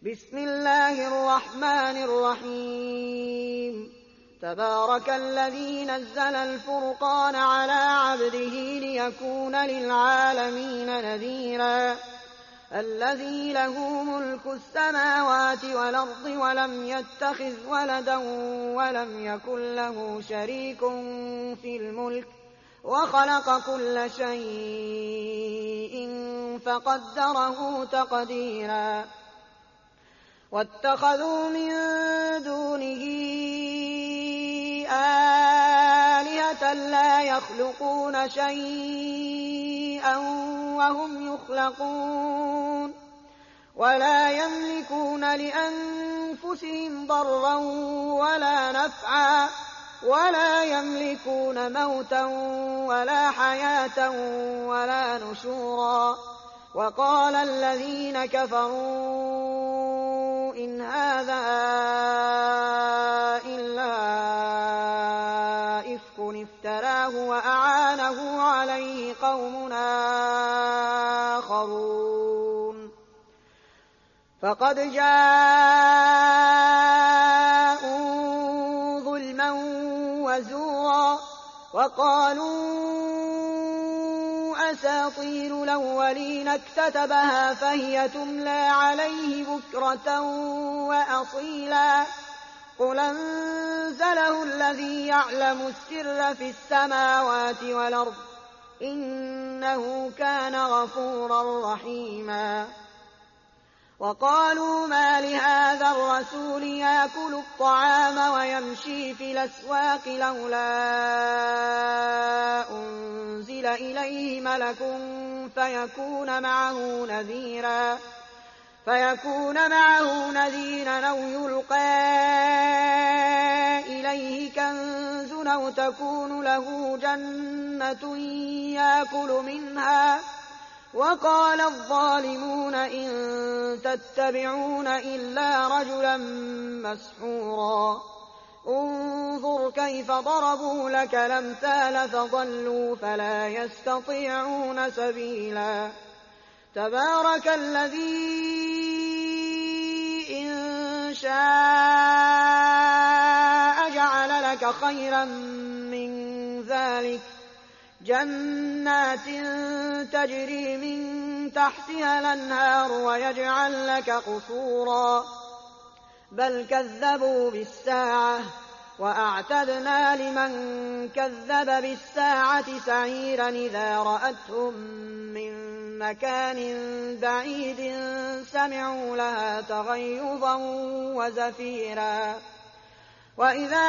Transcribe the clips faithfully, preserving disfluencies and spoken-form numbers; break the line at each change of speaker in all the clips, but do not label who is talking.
بسم الله الرحمن الرحيم تبارك الذي نزل الفرقان على عبده ليكون للعالمين نذيرا الذي له ملك السماوات والأرض ولم يتخذ ولدا ولم يكن له شريك في الملك وخلق كل شيء فقدره تقديرا واتخذوا من دونه آلهة لا يخلقون شيئا وهم يخلقون ولا يملكون لأنفسهم ضرا ولا نفعا ولا يملكون موتا ولا حياة ولا نشورا وقال الذين كفروا إن هذا إلا إفك افتراه وأعانه عليه قوم آخرون فقد جاءوا ظلما وزورا وقالوا أساطير الأولين اكتتبها فهي تملى عليه بكرة وأصيلا قل أنزله الذي يعلم السر في السماوات والأرض إنه كان غفورا رحيما وقالوا ما لهذا الرسول يأكل الطعام ويمشي في الأسواق لولا أنزل إليه ملك فيكون معه نذيرا فيكون معه نذيرا أو يلقى إليه كنز أو تكون له جنة يأكل منها وقال الظالمون إن تتبعون إلا رجلا مسحورا انظر كيف ضربوا لك الأمثال فضلوا فلا يستطيعون سبيلا تبارك الذي إن شاء جعل لك خيرا من ذلك جنات تجري من تحتها الأنهار ويجعل لك قصورا بل كذبوا بالساعة وأعتدنا لمن كذب بالساعة سعيرا إذا رأتهم من مكان بعيد سمعوا لها تغيظا وزفيرا وإذا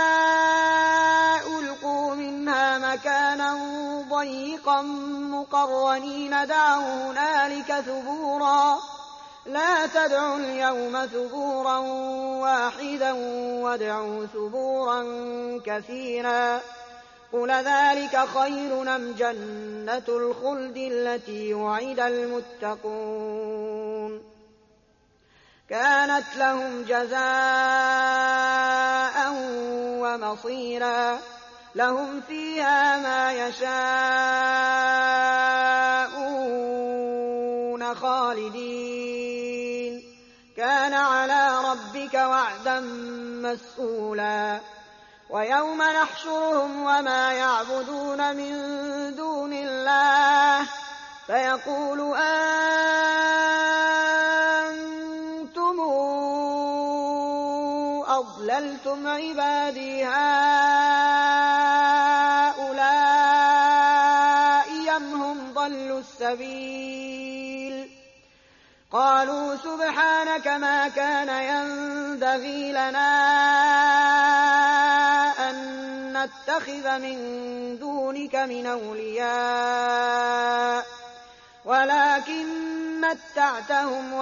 ألقوا منها مكانا ضيقا مقرنين دعوا هنالك ثبورا لا تدعوا اليوم ثبورا واحدا وادعوا ثبورا كثيرا قل ذلك خير أم جنة الخلد التي وعد المتقون كانت لهم جزاء ومصيرا لهم فيها ما يشاءون خالدين كان على ربك وعدا مسئولا ويوم نحشرهم وما يعبدون من دون الله فيقول أنتم أضللتم عبادي هؤلاء أم هم ضلوا السبيل قالوا سبحانك ما كان ينبغي لنا أن نتخذ من دونك من أولياء ولكن متعتهم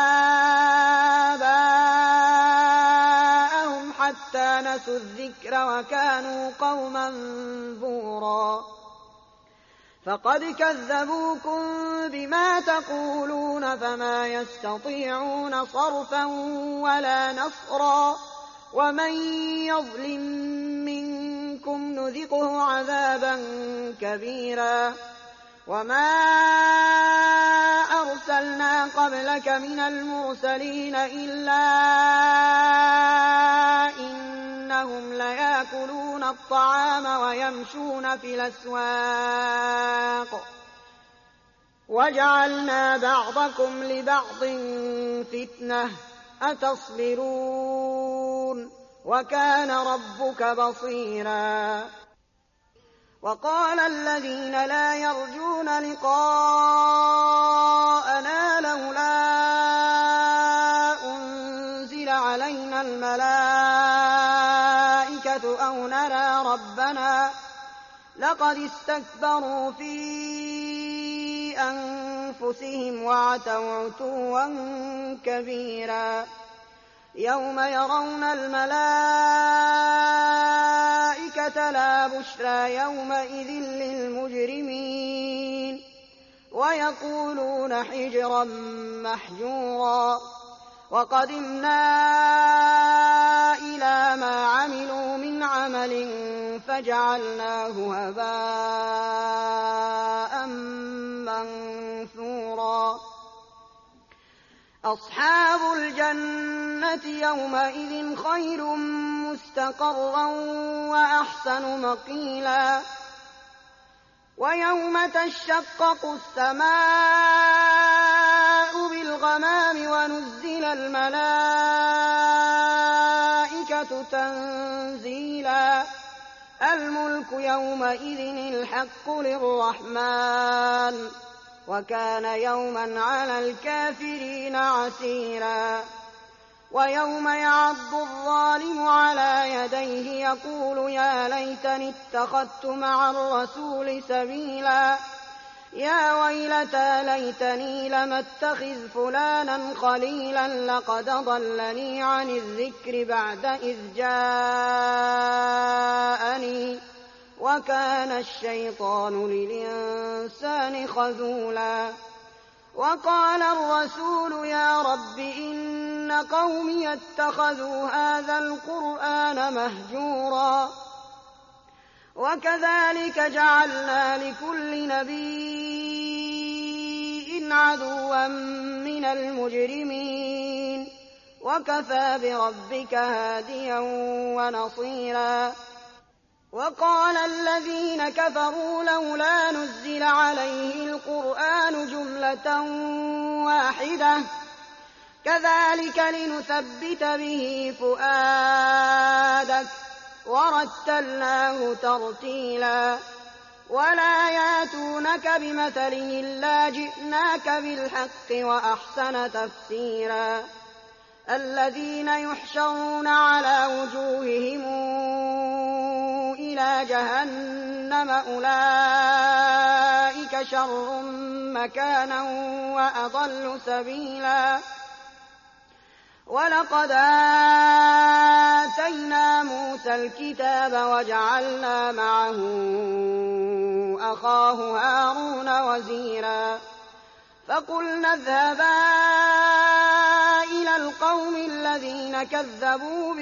وآباءهم حتى نسوا الذكر وكانوا قوما بورا فقد كذبوكم بما تقولون فما يستطيعون صرفا ولا نصرا ومن يظلم منكم نذقه عذابا كبيرا وما أرسلنا قبلك من المرسلين إلا إنهم ليأكلون الطعام ويمشون في الأسواق وجعلنا بعضكم لبعض فتنة أتصبرون وكان ربك بصيرا. وقال الذين لا يرجون لقاءنا لولا أنزل علينا الملائكة أو نرى ربنا لقد استكبروا في أنفسهم وعتوا عتوا كبيرا. يوم يرون الملائكة لا بشرى يومئذ للمجرمين ويقولون حجرا محجورا. وقدمنا إلى ما عملوا من عمل فجعلناه هباء منثورا. أصحاب الجنة يومئذ خير مستقرا وأحسن مقيلا. ويوم تشقق السماء بالغمام ونزل الملائكة تنزيلا. الملك يومئذ الحق للرحمن وكان يوما على الكافرين عسيرا. ويوم يعض الظالم على يديه يقول يا ليتني اتخذت مع الرسول سبيلا. يا ويلتى ليتني لم اتخذ فلانا خليلا لقد ضلني عن الذكر بعد إذ جاءني وكان الشيطان للإنسان خذولا. وقال الرسول يا رب إن قومي اتخذوا هذا القرآن مهجورا. وكذلك جعلنا لكل نبي عدوا من المجرمين وكفى بربك هاديا ونصيرا. وقال الذين كفروا لولا نزل عليه القرآن جملة واحدة كذلك لنثبت به فؤادك ورتلناه ترتيلا. ولا ياتونك بمثل إلا جئناك بالحق وأحسن تفسيرا. الذين يحشرون على وجوههم إلى جهنم أولئك شر مكانا وأضل سبيلا. ولقد آتينا موسى الكتاب وجعلنا معه أخاه هارون وزيرا. فقلنا اذهبا إلى القوم الذين كذبوا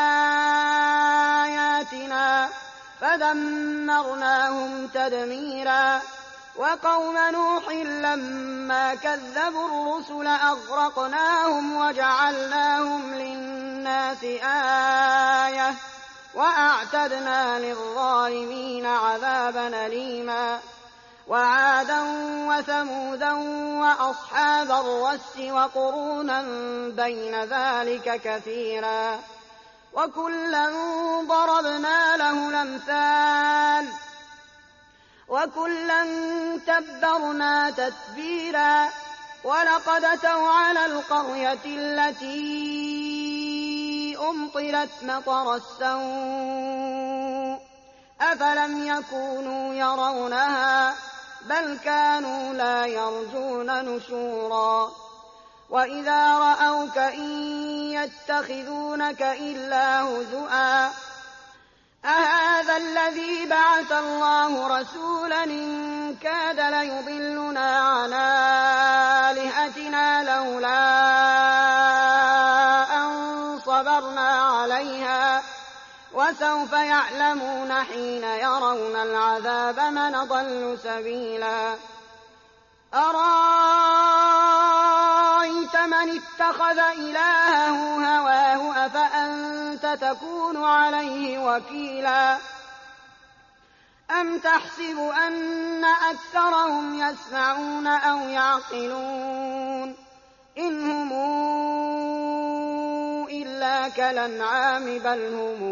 بآياتنا فدمرناهم تدميرا. وقوم نوح لما كذبوا الرسل أغرقناهم وجعلناهم للناس آية وأعتدنا للظالمين عذابا أليما. وعادا وثمودا وأصحاب الرس وقرونا بين ذلك كثيرا. وكلا ضربنا له الأمثال وكلا تبرنا تتبيرا. ولقد أتوا على القرية التي أمطرت مطر السوء أفلم يكونوا يرونها بل كانوا لا يرجون نشورا. وإذا رأوك إن يتخذونك إلا هزؤا أهذا الذي بعث الله رسولا إن كاد ليضلنا عن آلهتنا لولا أن صبرنا عليها وسوف يعلمون حين يرون العذاب من أضل سبيلا أرأيت من اتخذ إلهه هواه أفأنت تكون عليه وكيلا أم تحسب أن أكثرهم يسمعون أو يعقلون إن هم إلا كالأنعام بل هم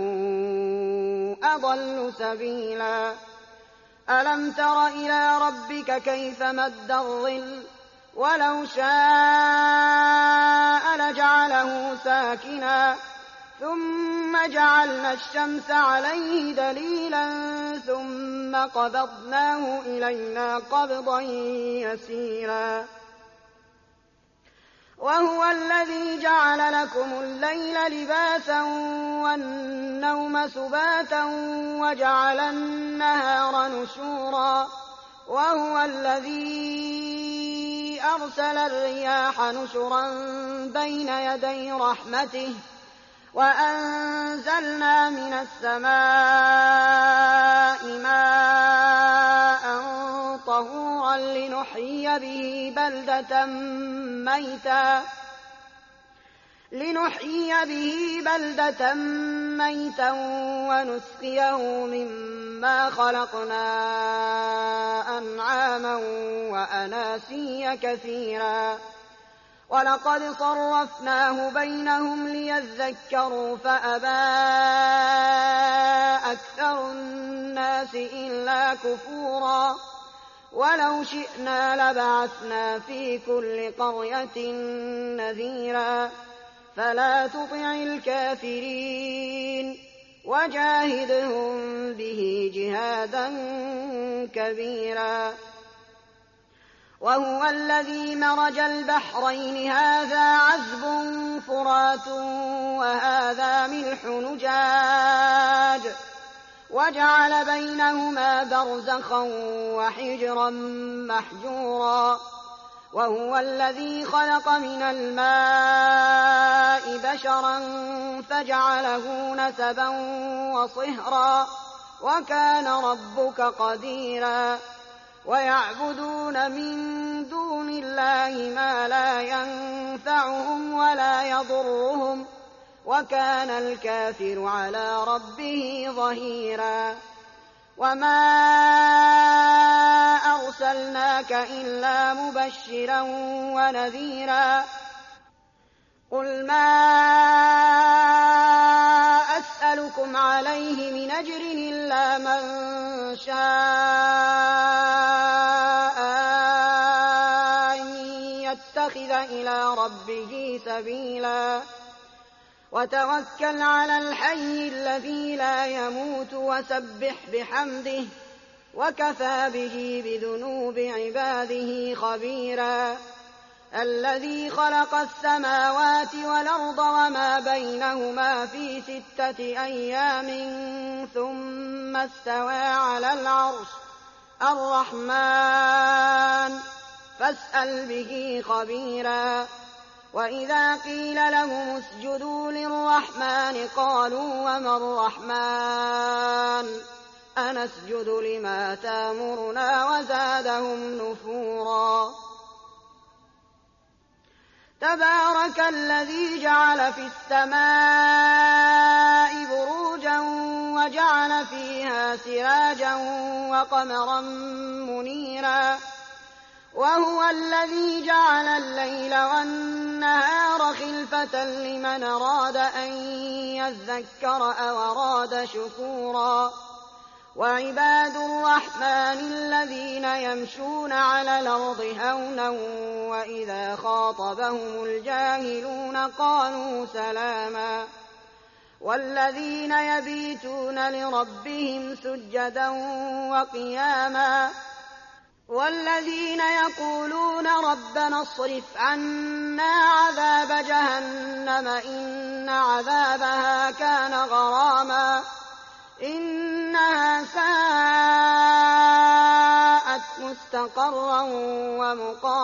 أضل سبيلا ألم تر إلى ربك كيف مد الظل ولو شاء لجعله ساكنا ثم جعلنا الشمس عليه دليلا ثم قبضناه إلينا قبضا يسيرا وهو الذي جعل لكم الليل لباسا والنوم سباتا وجعل النهار نشورا وهو الذي أرسل الرياح نشرا بين يدي رحمته وأنزلنا من السماء ماء طهورا لنحيي به بلدة ميتا لنحيي به بلدة ميتا ونسقيه مما خلقنا أنعاما وأناسيا كثيرا ولقد صرفناه بينهم ليذكروا فأبى أكثر الناس إلا كفورا ولو شئنا لبعثنا في كل قرية نذيرا فلا تطع الكافرين وجاهدهم به جهادا كبيرا وهو الذي مرج البحرين هذا عذب فرات وهذا ملح نجاج وجعل بينهما برزخا وحجرا محجورا وهو الذي خلق من الماء بشرا فجعله نسبا وصهرا وكان ربك قديرا ويعبدون من دون الله ما لا ينفعهم ولا يضرهم وكان الكافر على ربه ظهيرا وما أرسلناك إلا مبشرا ونذيرا قل ما أسألكم عليه من أجر إلا من شاء أن يتخذ إلى ربه سبيلا وتوكل على الحي الذي لا يموت وسبح بحمده وكفى به بذنوب عباده خبيرا الذي خلق السماوات والأرض وما بينهما في ستة أيام ثم استوى على العرش الرحمن فاسأل به خبيرا وإذا قيل لهم اسجدوا للرحمن قالوا وما الرحمن أنسجد لما تامرنا وزادهم نفورا تبارك الذي جعل في السماء بروجا وجعل فيها سراجا وقمرا منيرا وهو الذي جعل الليل والنهار خلفة لمن أراد أن يذكر أو أراد شكورا وعباد الرحمن الذين يمشون على الأرض هونا وإذا خاطبهم الجاهلون قالوا سلاما والذين يبيتون لربهم سجدا وقياما والذين يقولون ربنا اصرف عنا عذاب جهنم إن عذابها كان غراما إنها ساءت مستقرا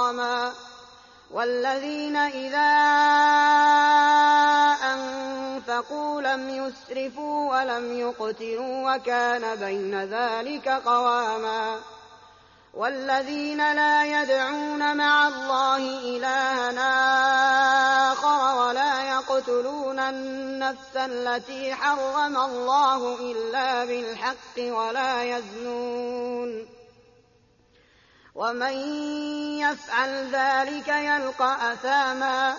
ومقاما والذين إذا أنفقوا لم يسرفوا ولم يقتروا وكان بين ذلك قواما والذين لا يدعون مع الله إلها آخر ولا يقتلون النفس التي حرم الله إلا بالحق ولا يزنون ومن يفعل ذلك يلقى أثاما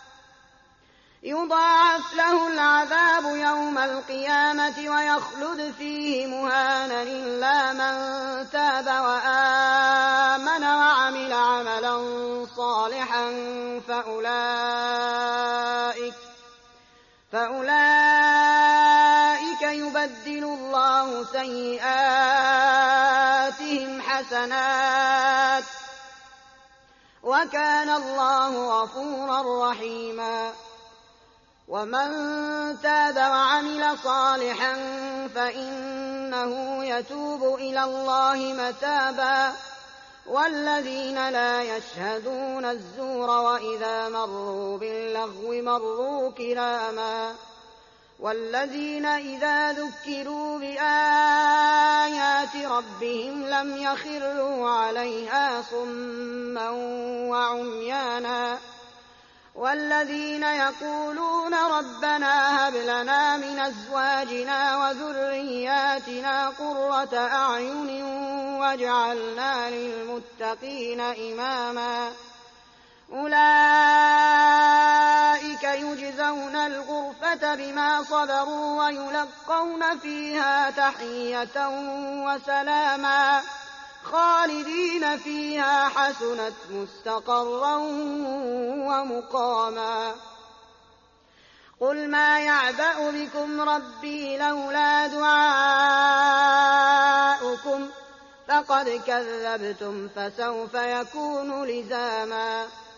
يضاعف له العذاب يوم القيامة ويخلد فيه مهانا إلا من تاب وآمن وعمل عملا صالحا فأولئك, فأولئك يبدل الله سيئاتهم حسنات وكان الله غفورا رحيما ومن تاب وعمل صالحا فإنه يتوب إلى الله متابا والذين لا يشهدون الزور وإذا مروا باللغو مروا كراما والذين إذا ذكروا بآيات ربهم لم يخروا عليها صما وعميانا والذين يقولون ربنا هب لنا من أزواجنا وذرياتنا قرة أعين واجعلنا للمتقين إماما أولئك يجزون الغرفة بما صبروا ويلقون فيها تحية وسلاما خالدين فيها حسنت مستقرا ومقاما قل ما يعبأ بكم ربي لولا دعاؤكم فقد كذبتم فسوف يكون لزاما